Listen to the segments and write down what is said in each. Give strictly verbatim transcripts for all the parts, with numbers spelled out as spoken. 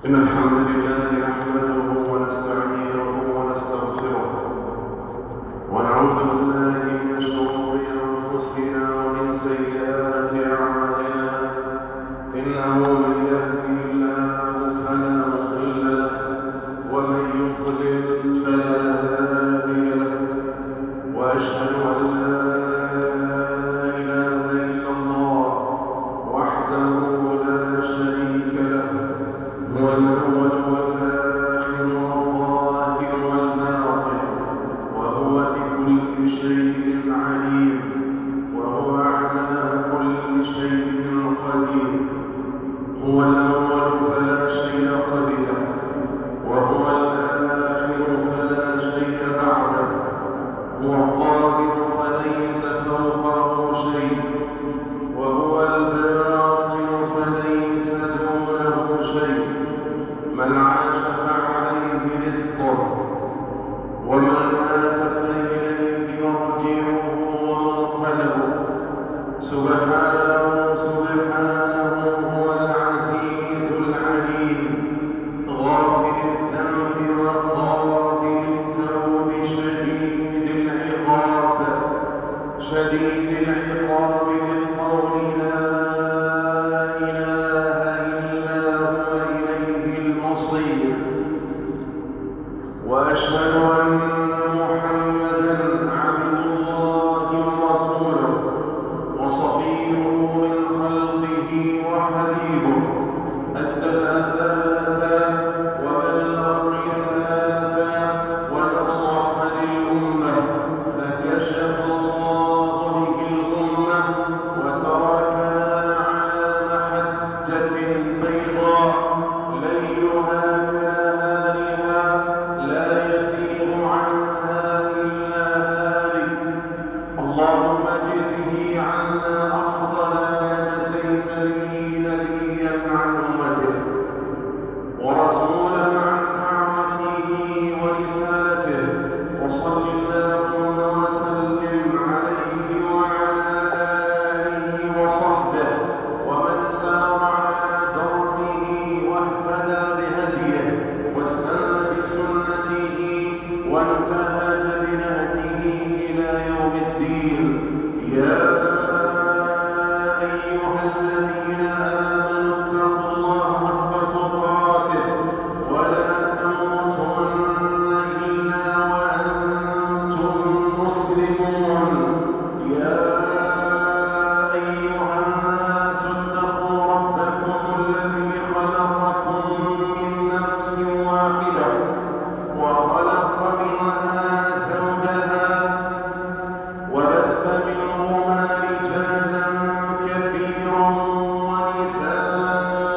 إن الحمد لله نحمده ونستعينه ونستغفره ونعوذ بالله من شرور أنفسنا ومن سيئات أعمالنا إنه من يهده الله فلا مضل له ومن يضلل فلا هادي له وأشهد أن لا إله إلا الله وحده لا شريك له هو الأول والآخر والظاهر والباطن وهو بكل شيء عليم وهو على كل شيء قدير هو الأول فلا شيء قبله وهو الآخر فلا شيء بعده هو الظاهر فليس فوقه شيء وهو الباطن فليس دونه شيء من عاش فعليه رزقه ومن مات فإليه مرجعه ومنقلبه سبحانه سبحانه هو العزيز العليم غافر الذنب وقابل التوب شديد العقاب شديد العقاب بالقول لا إله إلا هو إليه المصير وأشهد أن محمدًا عبد الله ورسوله وصفيه من خلقه وحبيبه أدى الأمانة وبلغ الرسالة ونصح للأمة فكشف الله به الأمة وتركنا على محجة بيضاء ليلها كنهارها لا يسير عنها إلا هالك اللهم اجزه عنا أفضل ما جزيت به نبيا عن أمته ورسولا عن دعوته ورسالته وصل اللهم وسلم عليه وعلى آله وصحبه ومن سار على دربه واهتدى بهديه واستنى بسنته وانتهج بنهجه إلى يوم الدين يا أيها الذين آمنوا اتقوا الله حق تقاته ولا تموتن إلا وأنتم مسلمون يا أيها الناس اتقوا ربكم الذي خلقكم من نفس واحدة وخلق منها زوجها وبث منهما رجالا كثيرا ونساء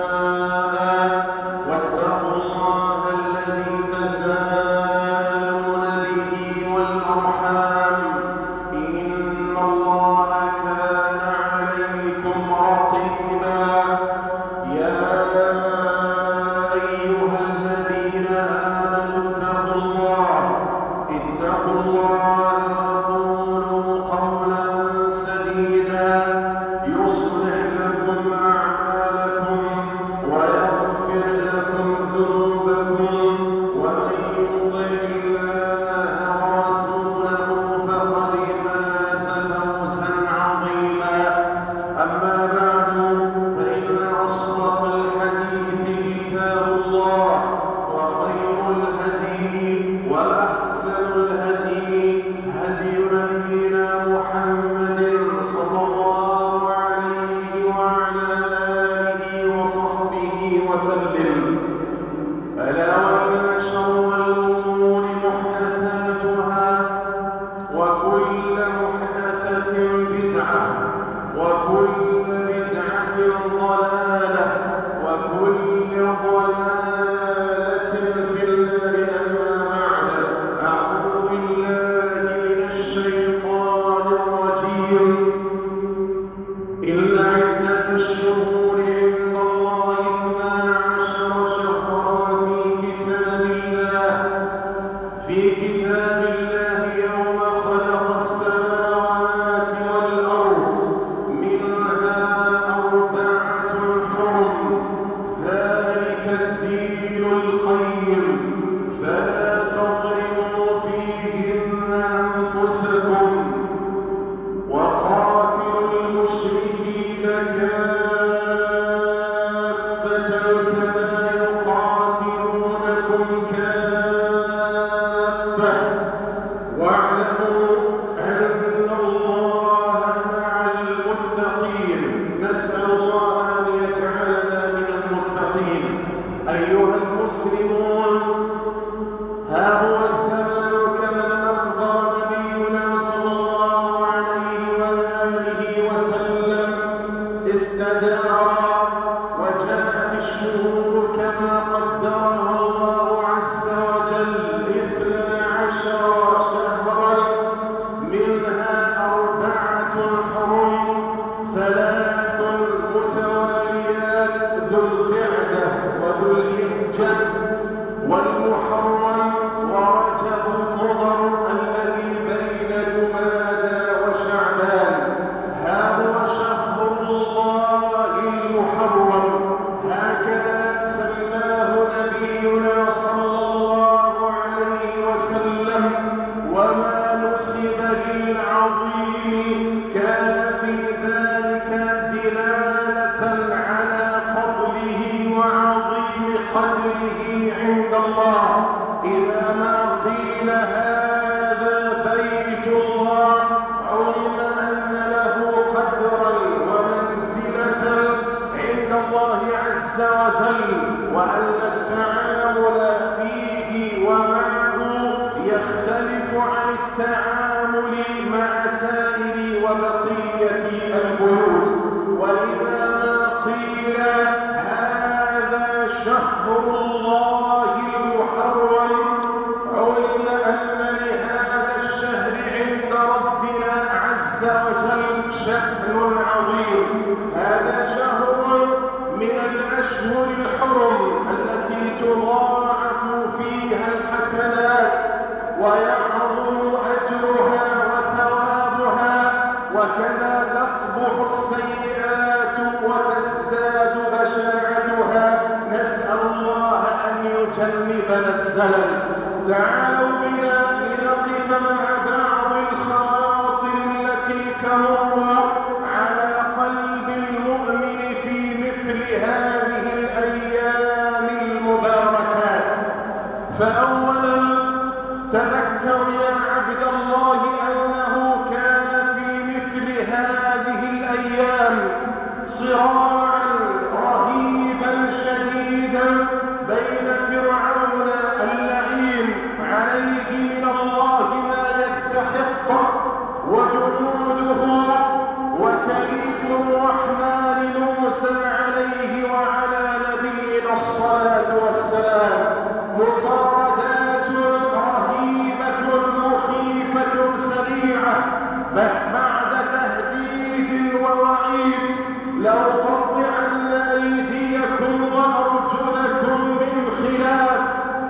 واتقوا الله الذي تساءلون به والأرحام إن الله كان عليكم رقيبا يا أيها الذين آمنوا اتقوا الله اتقوا الله وقولوا قولا سديدا يصلح لكم أعمالكم ويغفر لكم ذنوبكم ومن يطع الله ورسوله فقد فاز فوزا عظيما أما بعد فإن أصدق الحديث كتاب الله وخير الهدي وأحسن الهدي هدي نبينا التعامل مع سائر وبقية البيوت. وإذا ما قيل هذا شهر الله المحرم علم أن لهذا الشهر عند ربنا عز وجل شأن عظيم. هذا شهر من الأشهر الحرم التي تضاعف فيها الحسنات ويعظم أجرها وثوابها، وكذا تقبح السيئات وتزداد بشاعتها. نسأل الله أن يجنبنا الزلل. تعالوا بنا لنقف مع بعض الخواطر التي تمر على قلب المؤمن في مثل هذه الأيام المباركات. فأولا تذكر يا عبد الله أنه كان في مثل هذه الأيام صراعا رهيبا شديدا بين فرعون اللعين عليه من الله ما يستحق وجنوده وكريم الرحمن موسى عليه وعلى نبينا الصلاة والسلام. مطاردات رهيبة مخيفة سريعة بعد تهديد ووعيد: لأقطعن أيديكم وأرجلكم من خلاف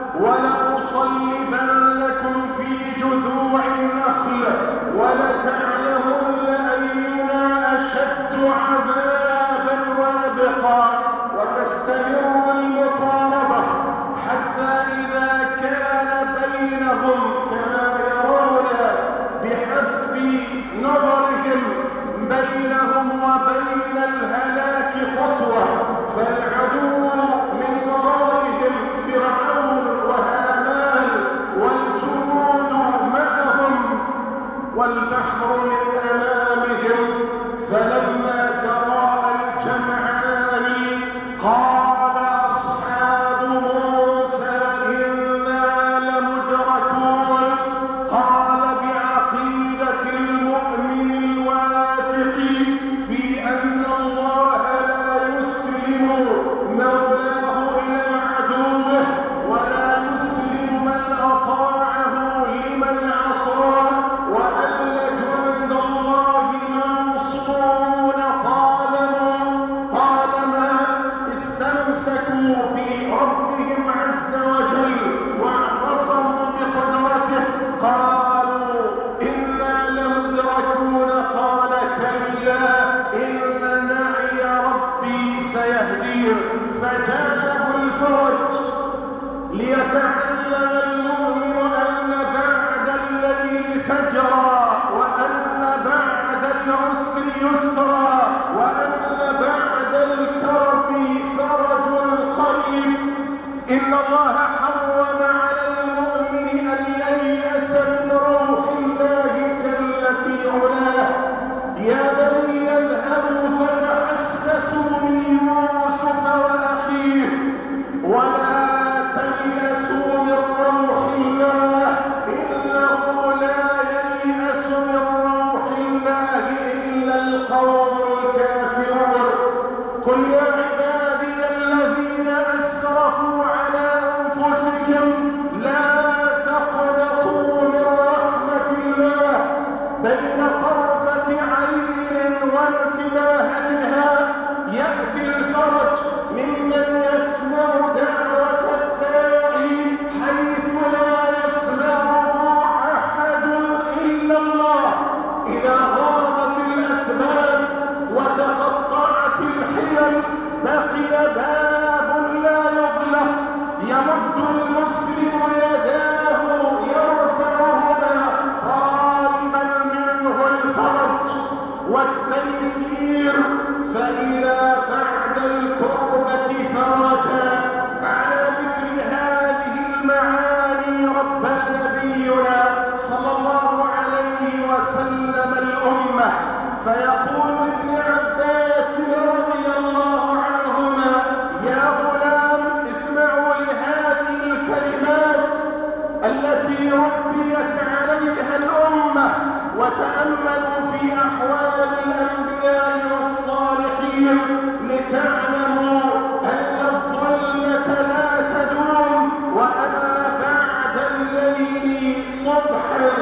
ولأصلبنكم في جذوع النخل ولتعلمن أينا أشد عذابا وأبقى. وتستمر المطاردة حتى إذا كان بينهم كما يرون بحسب نظرهم بينهم وبين الهلاك خطوة، فالعدو من ورائهم فرعون وهامان والجنود معهم والبحر من أمامهم. فلما تراءى الجمعان قال أصحاب موسى إنا لمدركون. قال بعقيدة المؤمن الواثق في أن الله لا يسلم مولاه إلى عدوه ولا يسلم من أطاعه لمن عصاه، وأن جند الله منصورون طالما استمسكوا بربهم عز وجل واعتصموا بقدرته. قالوا إنا لمدركون. قال كلا إن معي ربي سيهدين. فجاءه الفرج ليتعلم المؤمن أن بعد الليل فجرا، وأن بعد العسر يسرا، وأن بعد الكرب فرج قريب. إن الله حرم على المؤمن أن ييأس من روح الله جل في علاه. يا بني اذهبوا فتحسسوا من يوسف وأخيه ولا تيأسوا من روح الله إنه لا ييأس من روح الله إلا القوم الكافرون. قل يا عبادي الذين أسرفوا على أنفسهم لا تقنطوا من رحمة الله. بين طرفة عين وانتباهتها يأتي الفرج ممن يسمع دعوة الداعي حيث لا يسمعه أحد إلا الله. إذا غابت الأسباب وتقطعت الحيل بقي باب لا يغلق يمد المسلم يداه يرفعهما طالبا منه الفرج والتيسير. فإذا بعد الكربة فرجا على مثل هذه المعاني ربى نبينا صلى الله عليه وسلم الأمة. فيقول لابن عباس رضي الله عنهما: يا غلام اسمعوا لهذه الكلمات التي ربيت عليها الأمة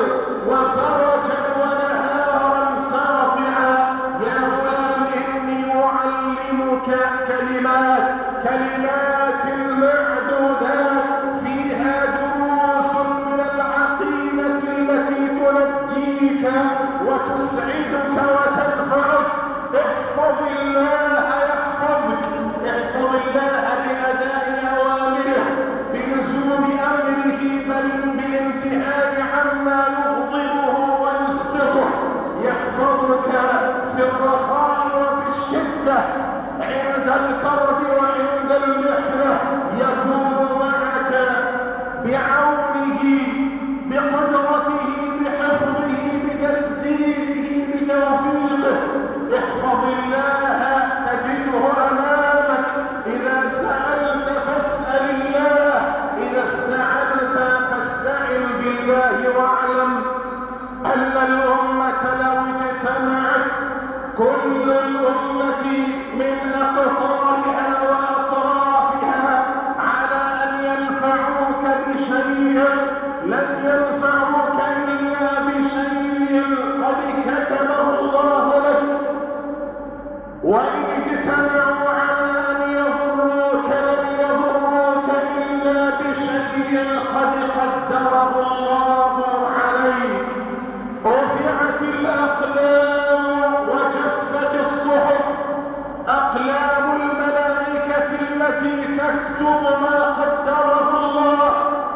وفرجا ونهارا ساطعا. يا غلام إني أعلمك كلمات كلمات معدودات فيها دروس من العقيدة التي تنجيك وتسعدك وتنفعك. احفظ الله يحفظك، احفظ الله بأداء أوامره بلزوم أمره بل بالانتهاء عما يغضبه ويسقطه. يحفظك في الرخاء وفي الشدة، عند الكرب وعند المحنة يكون معك بعونه بقدرته بحفظه بتسديده بتوفيقه. احفظ الله تجده أمامك. إذا سألت فاسأل الله، إذا استعنت فاستعن بالله. واعلم أن الأمة لو اجتمعت كل الأمة من أقطارها وأطرافها على أن ينفعوك بشيء لن ينفعوك إلا بشيء قد كتبه الله لك، وإن اجتمعوا على أن يضروك لن يضروك إلا بشيء قد قدره الله عليك. رفعت الأقلام وجفت الصحف، أقلام الملائكة التي تكتب ما قدره الله،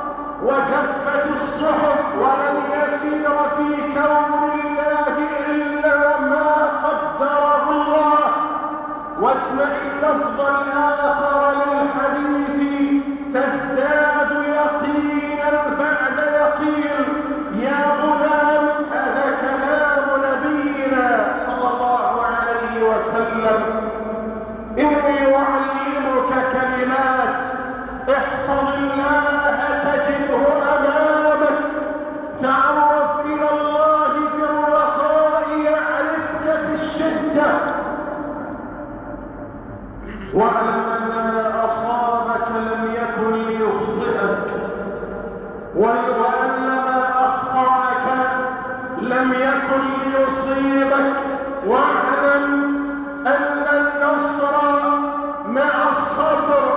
وجفت الصحف، ولن يسير في كون الله إلا ما قدره الله. واسمع اللفظ الآخر للحديث تزداد يقينا بعد يقين. يا غلام هذا كلام نبينا صلى الله عليه وسلم. إني أعلمك كلمات، احفظ الله تجده أمامك. تعرف إلى الله في الرخاء يعرفك في الشدة. واعلم أن ما أصابك لم يكن ليخطئك، وأن ما أخطأك لم يكن ليصيبك. واعلم أن النصر مع الصبر،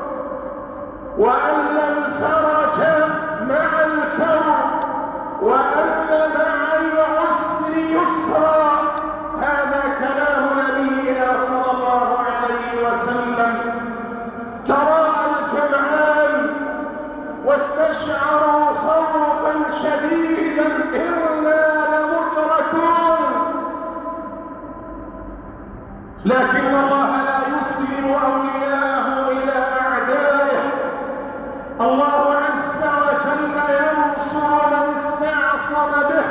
وأن الفرج مع الكرب، وأن مع العسر يسرا. هذا كلام نبينا صلى الله عليه وسلم. تراءى الجمعان واستشعروا خوفا شديدا، إنا لمدركون. لكن الله لا يسلم أولياءه إلى أعدائه. الله عز وجل ينصر من استعصم به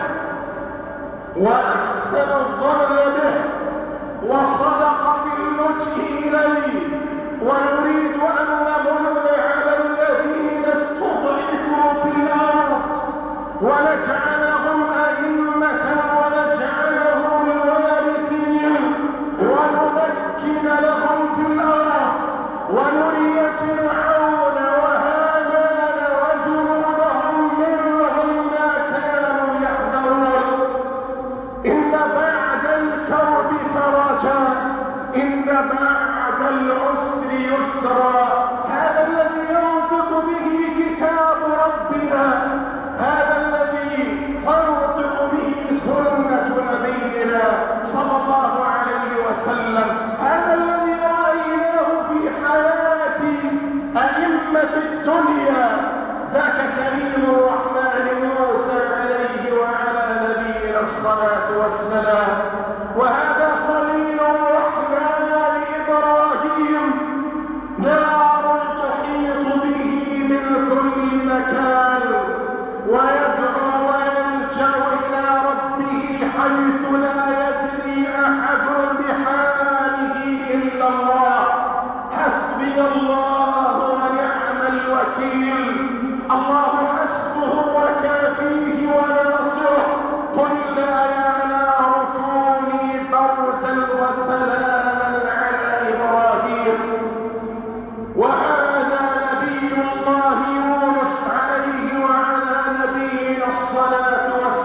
وأحسن الظن به وصدق في اللجئ إليه، ويريد أن نمن على الذين استضعفوا في الأرض ونجعلهم أئمة ونجعلهم الوارثين ونمكن لهم في الأرض ونري فرعون وهامان وجنودهم منهم ما كانوا يحذرون. إن بعد الكرب فرجا، إن بعد العسر يسرا. هذا الذي ينطق به كتاب ربنا، هذا الذي تنطق به سنة نبينا صلى الله عليه وسلم، هذا الذي رأيناه في حياة أئمة الدنيا. ذاك كريم الرحمن موسى عليه وعلى نبينا الصلاة والسلام، وهذا خليل الرحمن إبراهيم، نار تحيط به من كل مكان، ويدعو ويلجأ إلى ربه حيث لا يدري أحد بحاله إلا الله. حسبي الله ونعم الوكيل. الله حسبه وكافيه وناصره. قل لا يا نار كوني بردا وسلاما على إبراهيم. وهذا نبي الله يونس عليه وعلى نبينا الصلاة والسلام.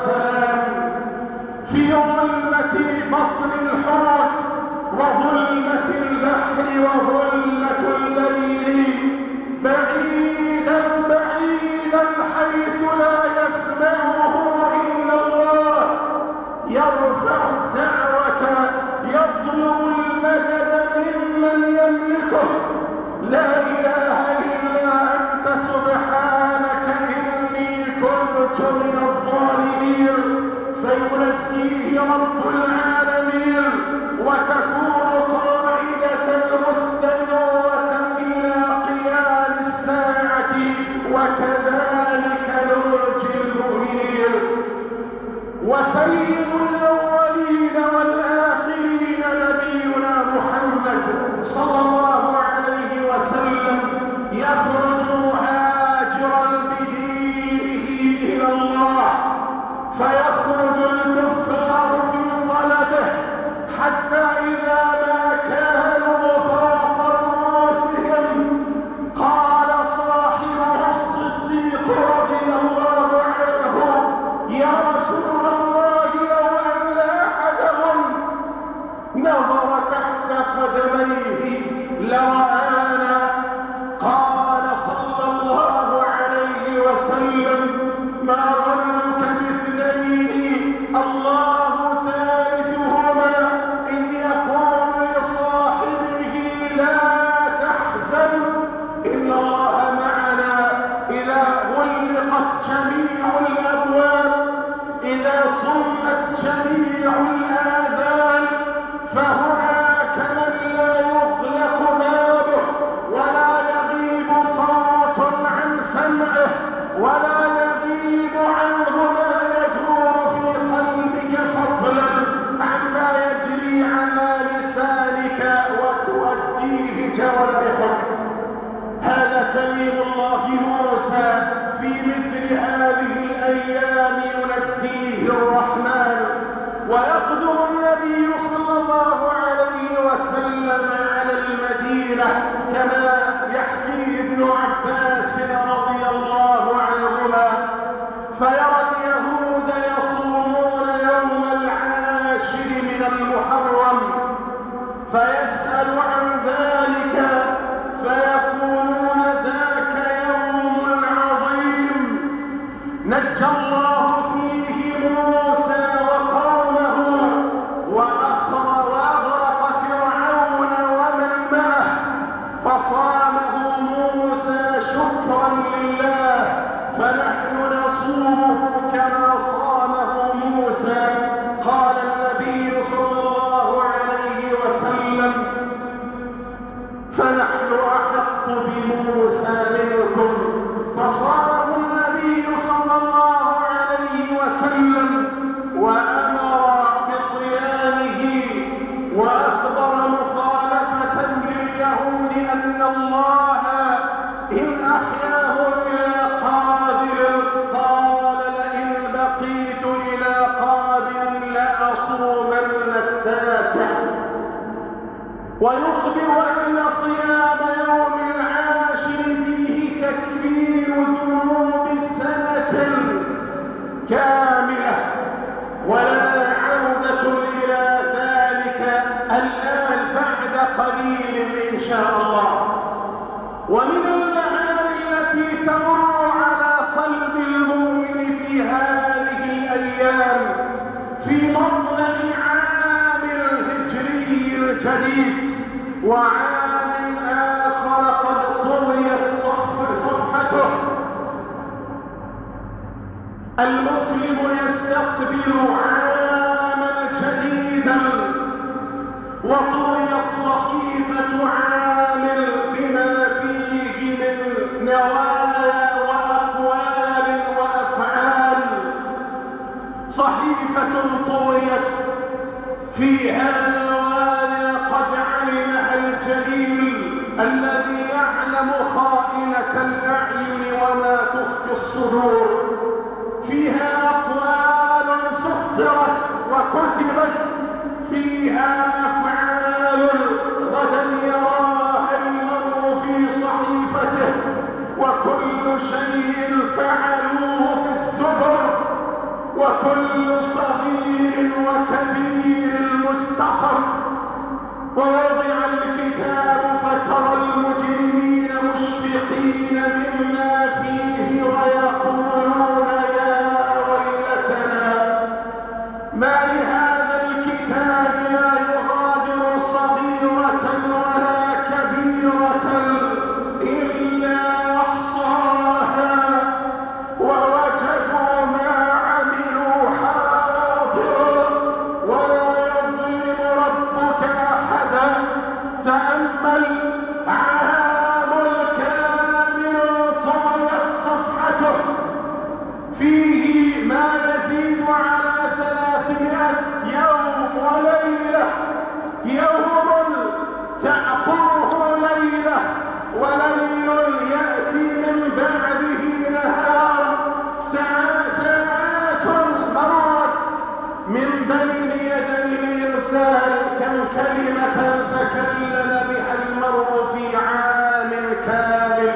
يرفع الدعوة، يطلب المدد ممن يملكه. لا إله إلا أنت سبحانك إني كنت من الظالمين، فينجيه رب العالمين، وتكون قاعدة مستمرة إلى قيام الساعة. وكذلك ننجي المؤمنين. وسيد الأولين والآخرين نبينا محمد صلى الله عليه وسلم يخرج مهاجرا بدينه إلى الله، فيخرج الكفار في طلبه حتى إذا ما كانوا فوق رؤوسهم قال صاحبه الصديق رضي الله عنه: يا رسول الله، لو أن أحدهم نظر تحت قدميه لرآنا. قال صلى الله عليه وسلم: ما ظنك باثنين الله ثالثهما إذ يقول لصاحبه لا تحزن إن الله معنا. إذا غلقت جميع الأبواب، إذا صمت جميع الآذان، فهناك من لا يغلق بابه ولا يغيب صوت عن سمعه ولا يغيب عنه ما يجور في قلبك فضلا عما يجري على لسانك وتؤديه جوارحك. هذا كليم الله موسى في مثل هذه الأيام ينجيه الرحمن. ويقدم النبي صلى الله عليه وسلم على المدينة كما يحكي ابن عباس رضي الله عنهما، فيرى اليهود يصومون يوم العاشر من المحرم، فيسأل عن ذلك فيقولون: ذاك يوم عظيم نجى الله فيه موسى وقومه وأغرق فرعون ومن معه، فصامه موسى شكرا لله، فنحن نصومه كما صامه موسى. قال النبي صلى الله عليه وسلم: فنحن أحق بموسى منكم. فصامه النبي صلى الله عليه وسلم وأمر بصيامه، وأخبر مخالفة لليهود أن الله إن أحياه إلى قابل قال: لئن بقيت إلى قابل لأصومن التاسع. ويخبر أن صيام يوم العاشر فيه تكفير ذنوب سنة كاملة، ولنا عودة إلى ذلك الآن بعد قليل إن شاء الله. ومن المعاني التي تمر على قلب المؤمن في هذه الأيام في مطلع عام الهجري الجديد وعام آخر قد طويت صفحته، المسلم يستقبل عاما جديدا وطويت صحيفة عامل بما فيه من نوايا وأقوال وأفعال، صحيفة طويت فيها نوايا قد علمها الجليل الذي يعلم خائنة الأعين وما تخفي الصدور، فيها أقوال سطرت وكتبت، فيها أفعال غدا يراها المرء في صحيفته، وكل شيء فعلوه في الزبر، وكل صغير وكبير مستقر. ووضع الكتاب فترى المجرمين مشفقين مما فيه ويقولون: يا ويلتنا ما لهذا الكتاب لا يغادر صغيرة ولا كبيرة إلا أحصاها ووجدوا ما عملوا حاضرا ولا يظلم ربك أحدا. تأمل عام كامل طالت صفحته فيه ما يزيد على ثلاثمائة يوم وليلة، يوم تعقبه ليلة وليل يأتي من بعده نهار، ساعات مرت من بين يدي الإنسان. كم كلمة تكلم بها المرء في عام كامل،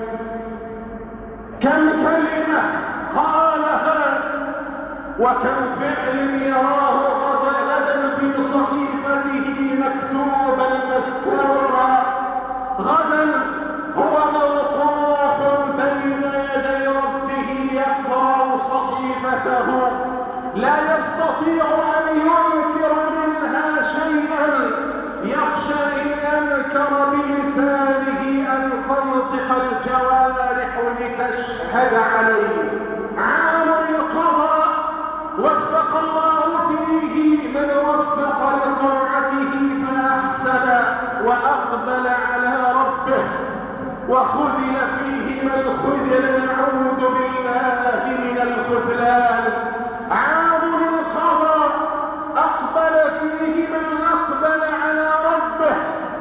كم كلمة قالها، وكم فعل يراه غدا في صحيفته مكتوبا مذكورا. غدا هو موقوف بين يدي ربه يقرأ صحيفته، لا يستطيع أن ينكر منها شيئا، يخشى إن أنكر بلسانه أن تنطق الجوارح لتشهد عليه. عام القضاء وفق الله فيه من وفق لطاعته فأحسن وأقبل على ربه، وخذل فيه من خذل، نعوذ بالله من الخذلان. عام القضاء أقبل فيه من أقبل على ربه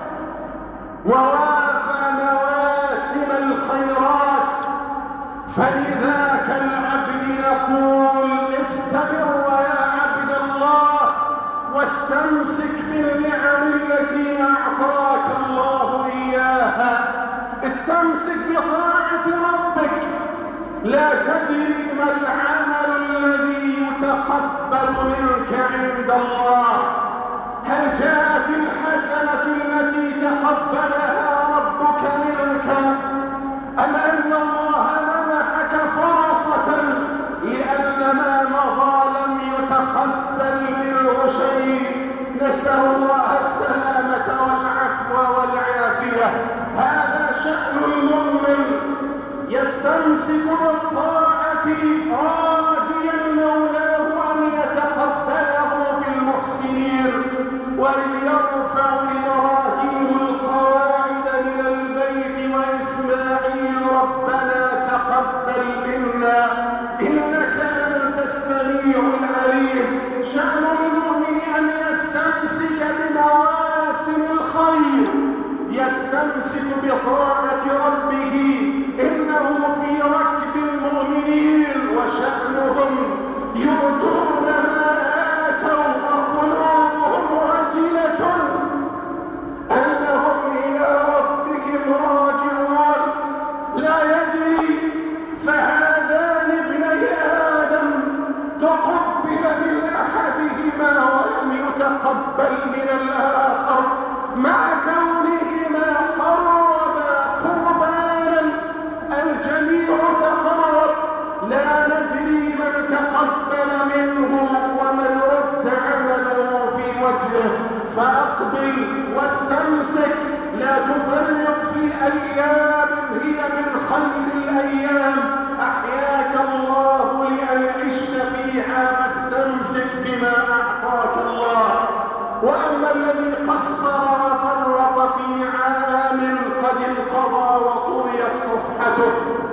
ووافى مواسم الخيرات. فلذاك العبد نقول استمر يا عبد الله واستمسك بالنعم التي أعطاك الله إياها. استمسك بطاعة ربك، لا تدري ما العمل الذي يتقبل منك عند الله. هل جاءت الحسنة التي تقبلها ربك منك، أم أن الله منحك فرصة لأن ما مضى لم يتقبل منه شيء؟ نسأل الله السلامة والعفو والعافية. هذا شأن المؤمن، يستمسك بالطاعة راجيا مولاه أن يتقبله في المحسنين. وليرفع إبراهيم القواعد من البيت وإسماعيل ربنا تقبل منا إنك أنت السميع العليم. شأن المؤمن أن يستمسك بمواسم الخير، يستمسك بطاعة ربه. إنه في ركب المؤمنين وشأنهم يؤتون ما آتوا وقلوبهم وجلة أنهم إلى ربهم راجعون. لا يدري فهذان ابني آدم تقبل من أحدهما ولم يتقبل من الآخر، مع كونهما قربا قربانا. الجميع تقرب، لا ندري من تقبل منه ومن رد عمله في وجهه. فأقبل واستمسك، لا تفرط في أيام هي من خير الأيام أحياك الله لأن عشت فيها، فاستمسك بما أعطاك الله. وأما الذي قصر وفرط في عام قد انقضى وطويت صفحته،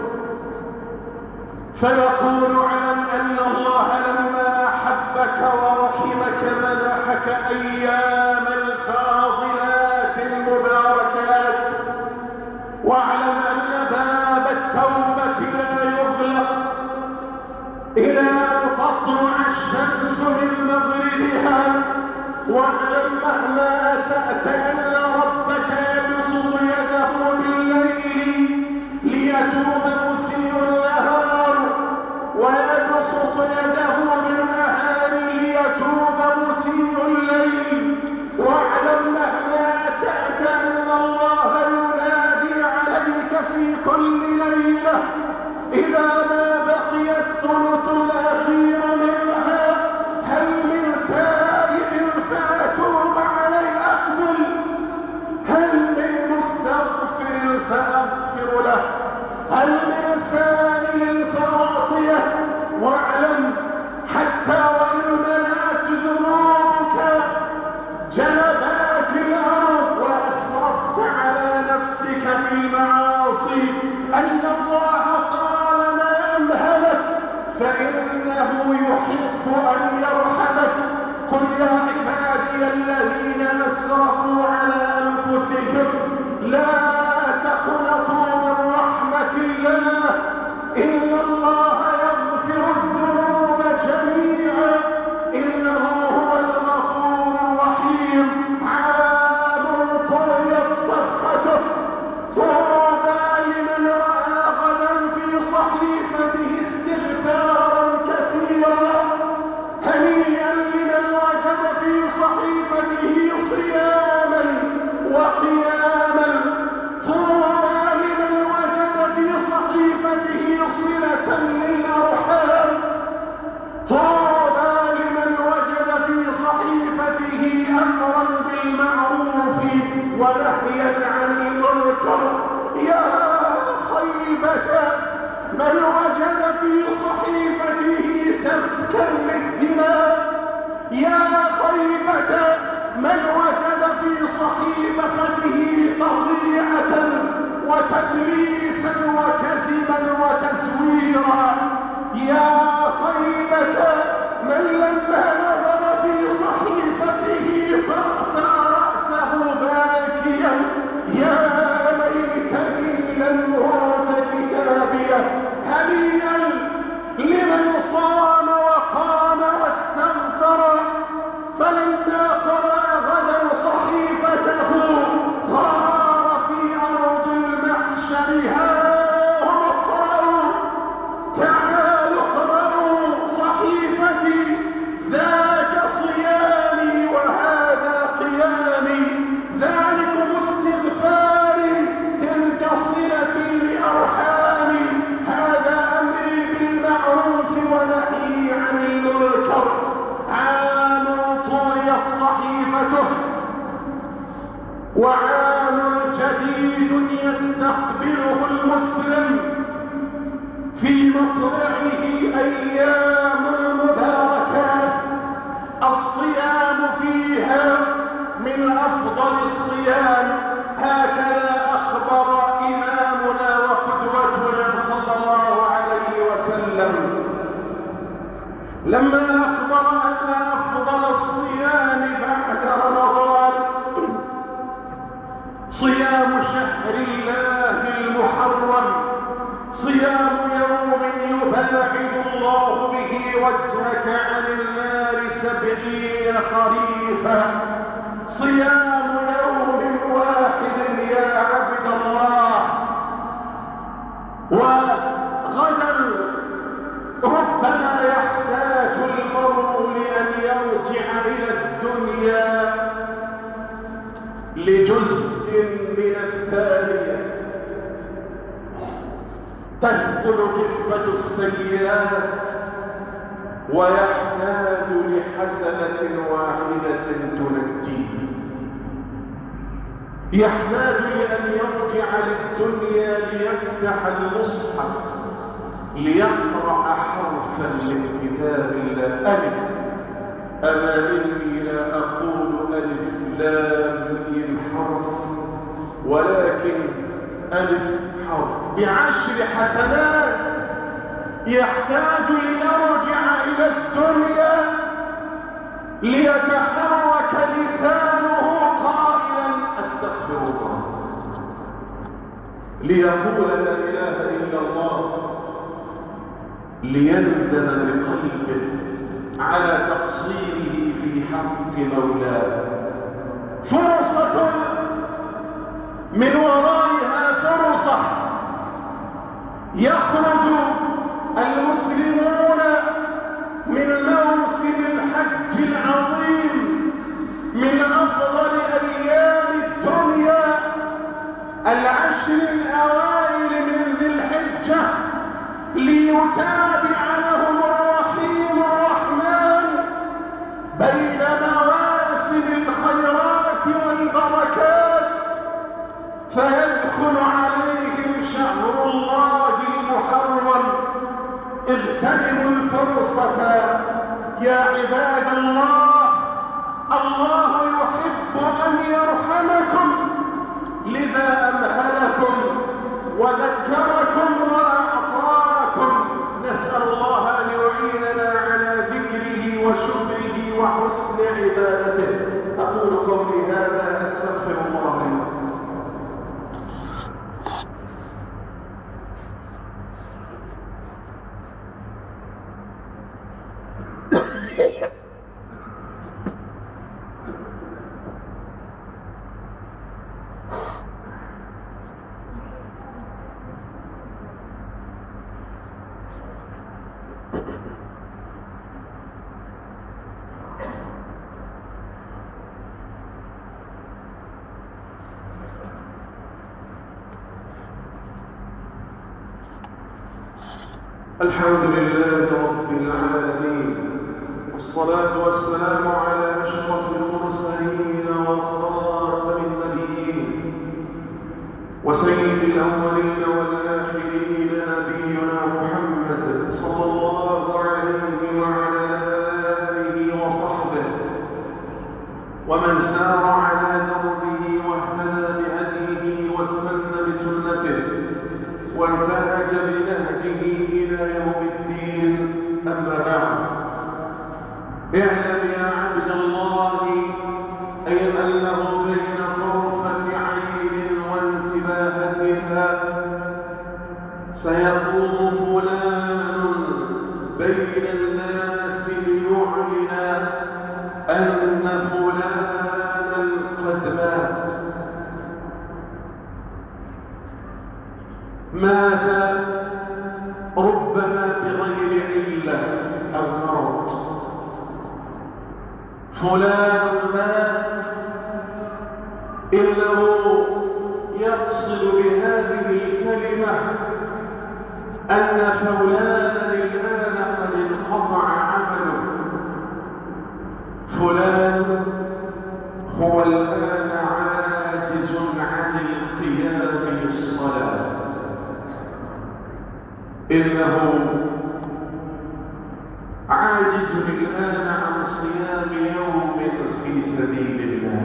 فيقول اعلم أن الله لما أحبك ورحمك منحك أيام الفاضلات المباركات. واعلم أن باب التوبة لا يغلق إلى أن تطلع الشمس من مغربها. واعلم مهما أسأت أن ربك يبسط يده بالليل ليتوب مسيء النهار، ويبسط يده بالنهار ليتوب مسيء الليل. واعلم مهما أسأت أن الله ينادي عليك في كل ليلة إذا ما بقي الثلث الأخير منها هل من المرسال للفاطية، واعلم حتى وإن ملأت ذنوبك جنبات الأرض وأسرفت على نفسك في المعاصي أن الله طالما أمهلك فإنه يحب أن يرحمك. قل يا عبادي الذين أسرفوا على أنفسهم لا تقنطوا من رحمة الله إن الله يغفر الذنوب جميعا إنه هو الغفور الرحيم. عام طويت صفحته، طوبى لمن رأى غدا في صحيفته استغفارا كثيرا، هنيئا لمن وجد في صحيفته صياما وقياما، طوبى لمن وجد في صحيفته صلة للأرحام، طوبى لمن وجد في صحيفته أمرا بالمعروف ونهيا عن المنكر. يا خيبة من وجد في صحيفته سفكا للدماء، يا خيبة من وجد في صحيفته قطيعة وتدليسا وكذبا وتزويرا، يا خيبة من لما نظر في صحيفته فاقطع رأسه باكيا يا ليتني لم أوت كتابيه. هنيئا لمن صام وقام واستغفر فلما قرأ غدا صحيفته طار في أرض المحشر هاهم اقرأوا تعالوا اقرأوا صحيفتي ذاك صيامي وهذا قيامي، ذلكم استغفاري تلك صلتي لأرحامي، هذا أمري بالمعروف ونهي عن المنكر. عام طويت صحيفته وعام جديد يستقبله المسلم في مطلعه أيام المباركات الصيام فيها من أفضل الصيام، هكذا أخبر إمامنا وقدوتنا صلى الله عليه وسلم لما أخبر أن أفضل الصيام بعد رمضان صيام شهر الله المحرم، صيام يوم يباعد الله به وجهك عن النار سبعين خريفا، صيام يوم واحد يا عبد الله. وغدا ربما يحتاج المرء لأن يرجع إلى الدنيا لجزء من الثانية، تثقل كفة السيئات ويحتاج لحسنة واحدة تنجيه، يحتاج لأن يرجع للدنيا ليفتح المصحف ليقرأ حرفا من كتاب الله. ألف، أما إني لا أقول ألف لام ميم حرف ولكن ألف حرف بعشر حسنات. يحتاج ليرجع إلى الدنيا ليتحرك لسانه قائلا أستغفر الله، ليقول لا إله إلا الله، ليندم بقلبه على تقصيره في حق مولاه. فرصة من ورائها فرصة يخرج المسلمون من موسم الحج العظيم من أفضل أيام الدنيا العشر الأوائل من ذي الحجة ليتابع لهم الرحيم الرحمن بين مواسم الخيرات والبركات، فيدخل عليهم شهر الله اغتنموا الفرصة يا عباد الله. الله يحب أن يرحمكم، لذا أمهلكم وذكركم وأعطاكم. نسأل الله أن يعيننا على ذكره وشكره وحسن عبادته. أقول قولي هذا أستغفر الله لي. الحمد لله رب العالمين، والصلاة والسلام على أشرف المرسلين وخاتم النبيين وسيد الأولين والآخرين نبينا محمد صلى الله عليه وعلى آله وصحبه ومن سار على دربه واهتدى بهديه واستنى بسنته وانتهج بنهجه إلى يوم الدين. أما بعد، اعلم يا عبد الله أي أنه بين طرفة عين وانتباهتها سيقوم فلان بين الناس ليعلن أن فلانا قد مات. مات ربما بغير علة أو مرض. فلان مات إنه يقصد بهذه الكلمة أن فلانا الآن قد انقطع عمله. فلان هو الآن عاجز عن القيام بالصلاة، إنه عاجز الآن عن صيام يوم في سبيل الله،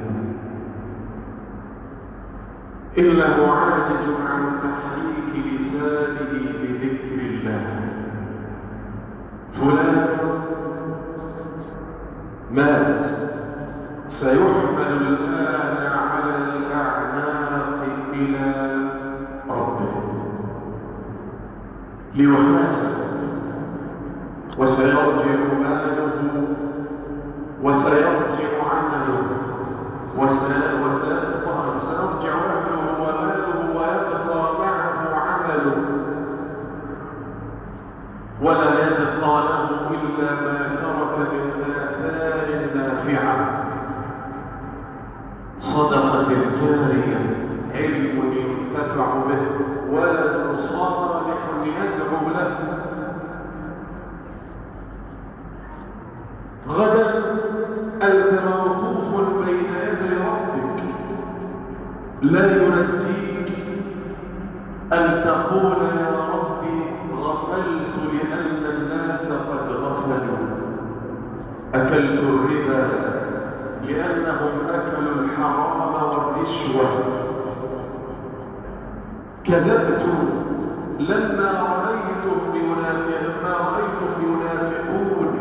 إنه عاجز عن تحريك لسانه بذكر الله. فلان مات، سيحمل الآن على الأعناق إلى ربه ليحاسب، وسيرجع ماله وسيرجع عمله وسيرجع أهله وماله ويبقى معه عمله، ولا يبقى له إلا ما ترك من آثار نافعة: صدقة جارية، علم ينتفع به، ولد صالح يدعو له. غدا أنت موقوف بين يدي ربك، لا ينجيك أن تقول يا ربي غفلت لأن الناس قد غفلوا، أكلت الربا لأنهم أكلوا الحرام والرشوة، كذبت لما رأيتم ينافقون ما رأيتم ينافقون.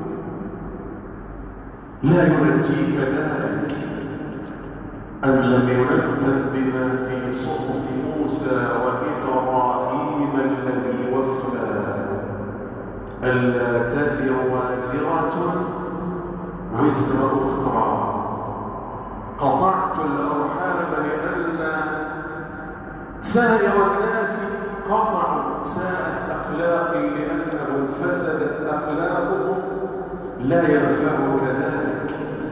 لا ينجيك ذلك أن لم ينبه بما في صحف موسى وإبراهيم الذي وفى ألا تزر وازرة وزر أخرى. قطعت الأرحام لأن سائر الناس قطعوا، ساءت أخلاقي لأنهم فسدت أخلاقهم، لا ينفعك ذلك.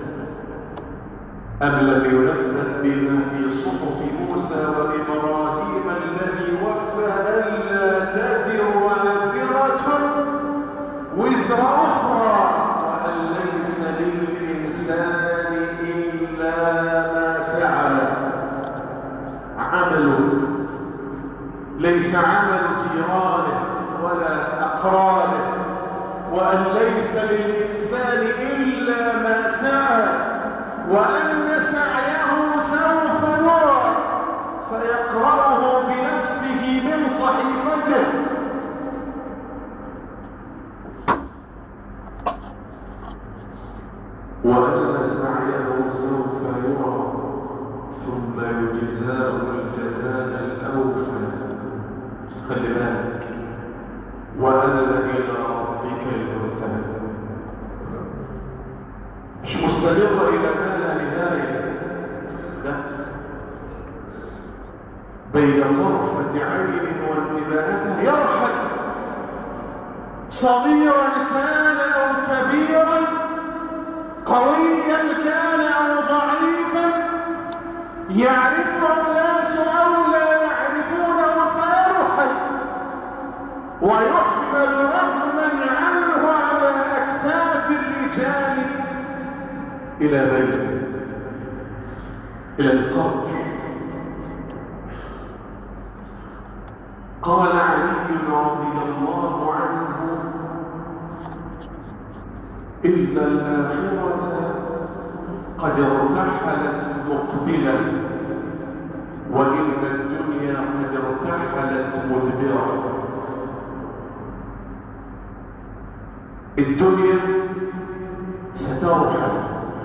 أم لم ينبه بما في صحف موسى وإبراهيم الذي وفى ألا تزر وازرة وزر أخرى وأن ليس للإنسان إلا ما سعى. عمل ليس عمل جيرانه ولا أقاربه أقرانه، وأن ليس للإنسان إلا ما سعى، وأن سعيه سوف يرى سيقرأه بنفسه من صحيفته. وأن سعيه سوف يرى ثم يجزاه الجزاء الأوفى. خلي بالك، وأن إلى ربك المنتهى. مش مستمرة إلى ما لا نهاية، لا، بين طرفة عين وانتباهتها يرحل، صغيرا كان أو كبيرا، قويا كان أو ضعيفا، يعرفه الناس أو لا يعرفونه، سيرحل ويحمل رقما عنه على أكتاف الرجال إلى بيته، إلى القبر. قال علي رضي الله عنه: إن الآخرة قد ارتحلت مقبلا، وإن الدنيا قد ارتحلت مدبرة. الدنيا سترحل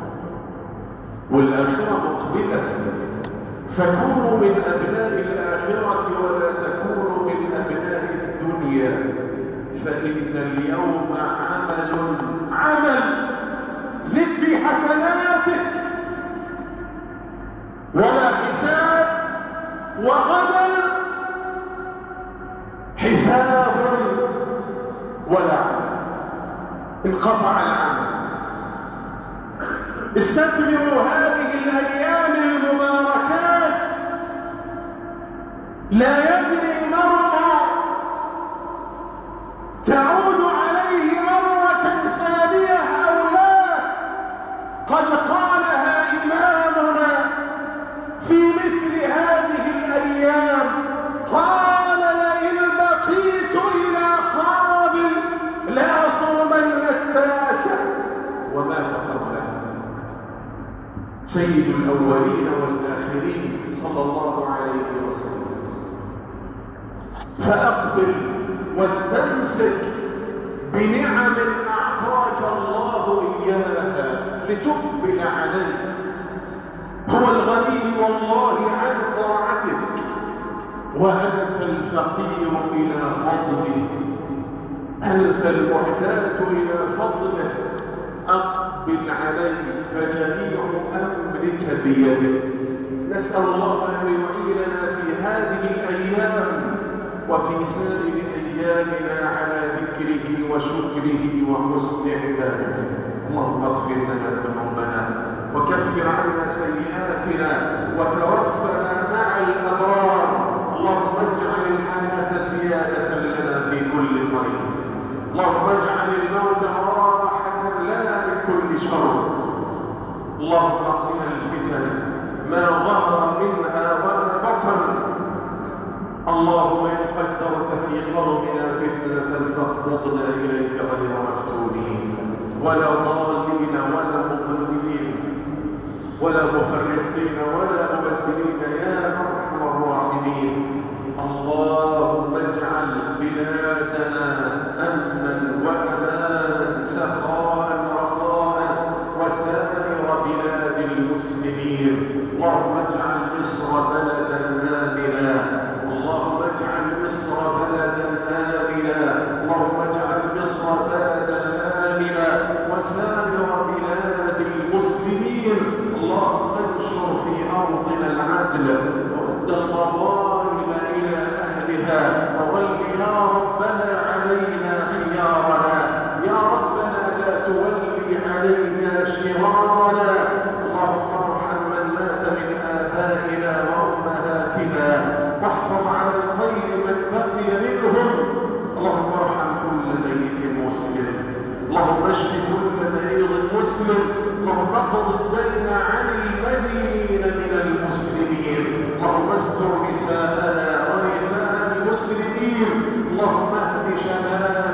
والآخرة مقبلة، فكونوا من أبناء الآخرة ولا تكونوا من أبناء الدنيا، فإن اليوم عمل عمل زد في حسناتك، ولا حساب، وغدا حساب ولا عمل، انقطع العمل. استثمروا هذه الأيام المباركات، لا يدري المرء تعود عليه مرة ثانية أو لا. قد قالها إمامنا في مثل هذه الأيام، قال: لئن بقيت إلى قابل لأصومن التاسع وما تقبله. سيد الأولين والآخرين صلى الله عليه وسلم. فأقبل واستمسك بنعم أعطاك الله إياها لتقبل عليه. هو الغني والله عن طاعتك، وأنت الفقير إلى فضله، أنت المحتاج إلى فضله. أقبل عليه فجميع أمرك بيده. نسأل الله أن يعيننا في هذه الأيام وفي سائر أيامنا على ذكره وشكره وحسن عبادته. اللهم اغفر لنا ذنوبنا وكفر عنا سيئاتنا وتوفنا مع الأبرار. اللهم اجعل الحياة زيادة لنا في كل خير. اللهم اجعل الموت راحة لنا من كل شر. اللهم قنا الفتن ما ظهر منها وما بطن. اللهم إن قدرت في قومنا فتنة فاقبضنا إليك غير مفتونين ولا ضالين ولا مضلين ولا مفرطين ولا مبدلين يا أرحم الراحمين. اللهم اجعل بلادنا أمنا وأمانا سخاء رخاء وسائر بلاد المسلمين. اللهم اجعل مصر بلدا آمنا. اللهم اجعل مصر بلدا آمنا. اللهم اجعل مصر بلدا آمنا وسائر بلاد المسلمين. اللهم انشر في أرضنا العدل ورد المظالم إلى أهلها، وول يا ربنا علينا خيارنا، يا ربنا لا تولي علينا شرارنا. اللهم ارحم من مات من آبائنا وأمهاتنا، واحفظ على الخير من بقي منهم. اللهم ارحم كل ميت مسلم، اللهم اشف كل مريض مسلم، اللهم اقض الدين عن المدينين من المسلمين. اللهم استر نساءنا ونساء المسلمين. اللهم اهد شباب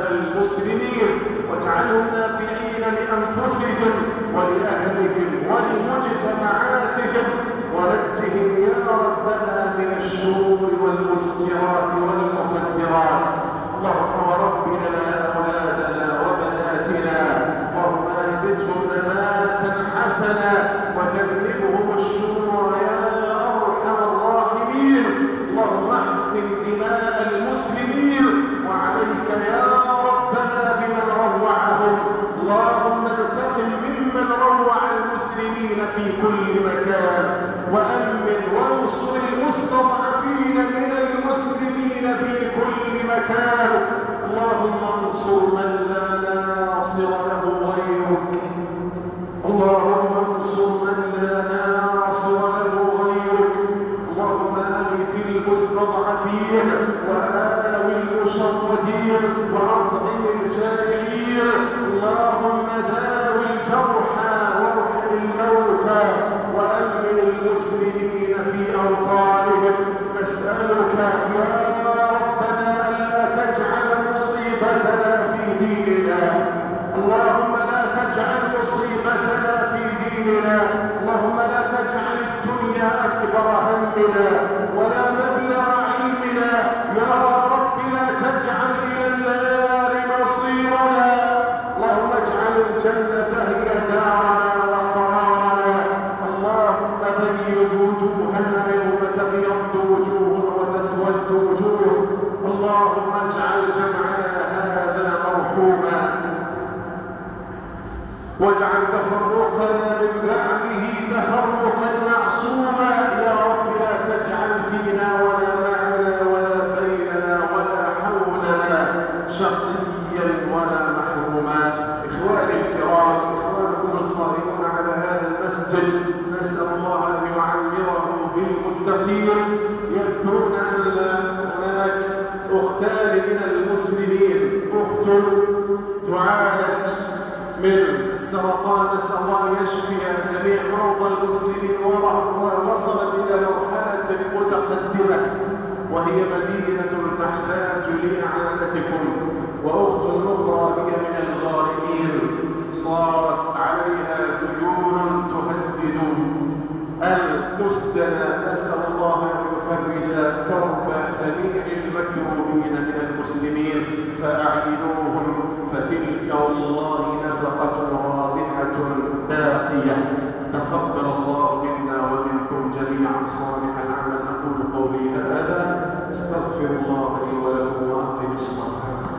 المسلمين، واجعلهم نافعين لأنفسهم ولأهلهم ولمجتمعاتهم، ونجهم يا ربنا من الشرور والمسكرات والمخدرات. اللهم ورب لنا أولادنا وبناتنا، اللهم أنبتهم نباتا حسنا وجنبهم الشرور يا أرحم الراحمين. اللهم احقن دماء المسلمين، وعليك يا ربنا بمن روعهم. اللهم انتقم ممن روع المسلمين في كل مكان، وأمن وانصر المستضعفين من المسلمين في كل مكان. اللهم انصر من لا ناصر له غيرك، اللهم انصر من لا ناصر له غيرك. اللهم أغث المستضعفين وآوي المشردين وأطعم الجائعين. اللهم داوي الجرحى وارحم الموتى وأمن المسلمين في أوطانهم. نسألك يا ربنا ألا تجعل مصيبتنا في ديننا، اللهم لا تجعل مصيبتنا في ديننا، اللهم لا تجعل الدنيا أكبر همنا ولا مبلغ علمنا، يا رب لا تجعل إلى النار مصيرنا، اللهم اجعل الجنة هي دارنا وقرارنا. اللهم بيض وجوهنا يوم تبيض وجوه وتسود وجوه. اللهم اجعل جمعنا هذا مرحوما، واجعل تفرقنا من بعده تفرقا معصوما. يا رب لا تجعل فينا ولا معنا ولا بيننا ولا حولنا شقيا ولا محروما. إخواني الكرام، إخوانكم القائمون على هذا المسجد، نسأل الله أن يعمره بالمتقين. يذكرون أن هناك أختان من المسلمين، أخت تعالج من السرطان، نسأل الله أن يشفي جميع مرضى المسلمين، ووصلت إلى مرحلة متقدمة وهي مدينة تحتاج لإعانتكم. وأخت أخرى هي من الغارمين، صارت عليها ديون تهدد أن تسجن. نسأل الله أن يفرج كرب جميع المكروبين من المسلمين، فأعينوهم، فتلك والله نفقة رابحة باقية. تقبل الله منا ومنكم جميعا صالح العمل. أقول قولي هذا، استغفر الله لي ولكم وأقم الصلاة.